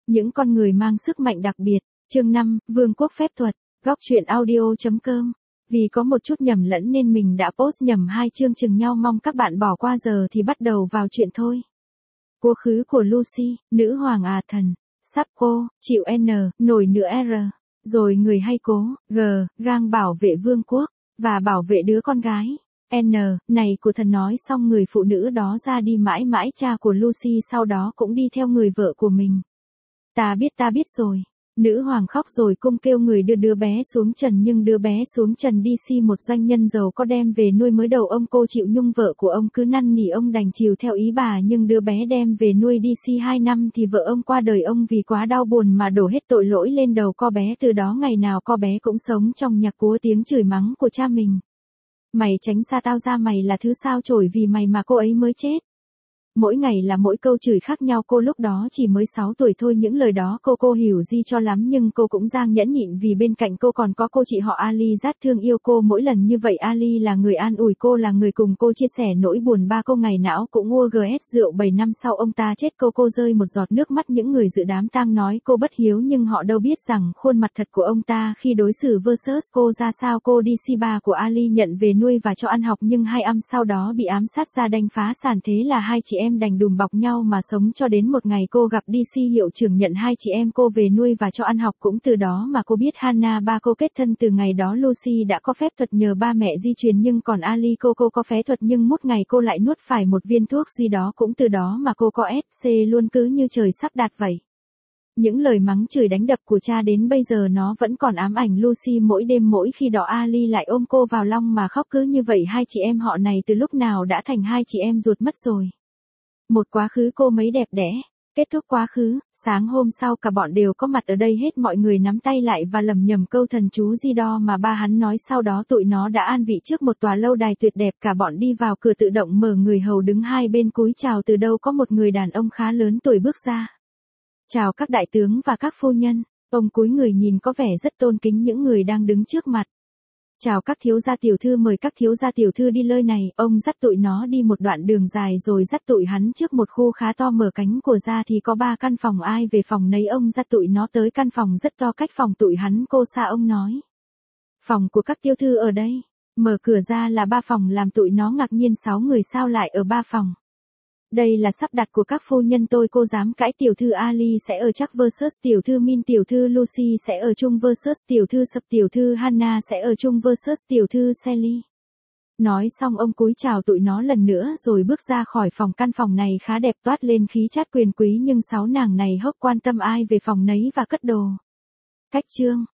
Những con người mang sức mạnh đặc biệt. Chương 5, Vương quốc phép thuật. Góc truyện audio.com. Vì có một chút nhầm lẫn nên mình đã post nhầm hai chương chừng nhau, mong các bạn bỏ qua. Giờ thì bắt đầu vào chuyện thôi. Quá khứ của Lucy, nữ hoàng thần. Sắp cô, chịu N, nổi nữa R. Rồi người hay cố, G, gang bảo vệ vương quốc, và bảo vệ đứa con gái. N, này của thần nói xong người phụ nữ đó ra đi mãi mãi. Cha của Lucy sau đó cũng đi theo người vợ của mình. Ta biết rồi. Nữ hoàng khóc rồi cung kêu người đưa đứa bé xuống trần, nhưng đứa bé xuống trần DC một doanh nhân giàu có đem về nuôi. Mới đầu ông cô chịu nhung vợ của ông cứ năn nỉ ông đành chiều theo ý bà, nhưng đứa bé đem về nuôi DC 2 năm thì vợ ông qua đời. Ông vì quá đau buồn mà đổ hết tội lỗi lên đầu con bé. Từ đó ngày nào con bé cũng sống trong nhạc cúa tiếng chửi mắng của cha mình. Mày tránh xa tao ra, mày là thứ sao chổi, vì mày mà cô ấy mới chết. Mỗi ngày là mỗi câu chửi khác nhau. Cô lúc đó chỉ mới 6 tuổi thôi, những lời đó cô hiểu gì cho lắm, nhưng cô cũng giang nhẫn nhịn vì bên cạnh cô còn có cô chị họ Ali rất thương yêu cô. Mỗi lần như vậy Ali là người an ủi cô, là người cùng cô chia sẻ nỗi buồn. Ba cô ngày nào cũng mua GS rượu. 7 năm sau ông ta chết, cô rơi một giọt nước mắt. Những người dự đám tang nói cô bất hiếu, nhưng họ đâu biết rằng khuôn mặt thật của ông ta khi đối xử versus cô ra sao. Cô DC ba của Ali nhận về nuôi và cho ăn học, nhưng 2 năm sau đó bị ám sát ra đánh phá sản. Thế là hai chị em đành đùm bọc nhau mà sống cho đến một ngày cô gặp DC hiệu trưởng nhận hai chị em cô về nuôi và cho ăn học. Cũng từ đó mà cô biết Hannah. Ba cô kết thân. Từ ngày đó Lucy đã có phép thuật nhờ ba mẹ di truyền, nhưng còn Ali cô có phép thuật nhưng một ngày cô lại nuốt phải một viên thuốc gì đó. Cũng từ đó mà cô có SC luôn, cứ như trời sắp đặt vậy. Những lời mắng chửi đánh đập của cha đến bây giờ nó vẫn còn ám ảnh Lucy mỗi đêm. Mỗi khi đó Ali lại ôm cô vào lòng mà khóc. Cứ như vậy hai chị em họ này từ lúc nào đã thành hai chị em ruột mất rồi. Một quá khứ cô mấy đẹp đẽ. Kết thúc quá khứ, sáng hôm sau cả bọn đều có mặt ở đây hết. Mọi người nắm tay lại và lầm nhầm câu thần chú di đo mà ba hắn nói. Sau đó tụi nó đã an vị trước một tòa lâu đài tuyệt đẹp. Cả bọn đi vào cửa tự động mở, người hầu đứng hai bên cúi chào. Từ đâu có một người đàn ông khá lớn tuổi bước ra. Chào các đại tướng và các phu nhân. Ông cúi người nhìn có vẻ rất tôn kính những người đang đứng trước mặt. Chào các thiếu gia tiểu thư, mời các thiếu gia tiểu thư đi nơi này. Ông dắt tụi nó đi một đoạn đường dài rồi dắt tụi hắn trước một khu khá to. Mở cánh của ra thì có 3 căn phòng, ai về phòng nấy. Ông dắt tụi nó tới căn phòng rất to, cách phòng tụi hắn cô xa. Ông nói: phòng của các tiểu thư ở đây. Mở cửa ra là 3 phòng, làm tụi nó ngạc nhiên. 6 người sao lại ở 3 phòng? Đây là sắp đặt của các phu nhân tôi. Cô dám cãi? Tiểu thư Ali sẽ ở chắc versus tiểu thư Min. Tiểu thư Lucy sẽ ở chung versus tiểu thư Sập. Tiểu thư Hannah sẽ ở chung versus tiểu thư Sally. Nói xong ông cúi chào tụi nó lần nữa rồi bước ra khỏi phòng. Căn phòng này khá đẹp, toát lên khí chất quyền quý, nhưng 6 nàng này hốc quan tâm ai về phòng nấy và cất đồ. Cách chương.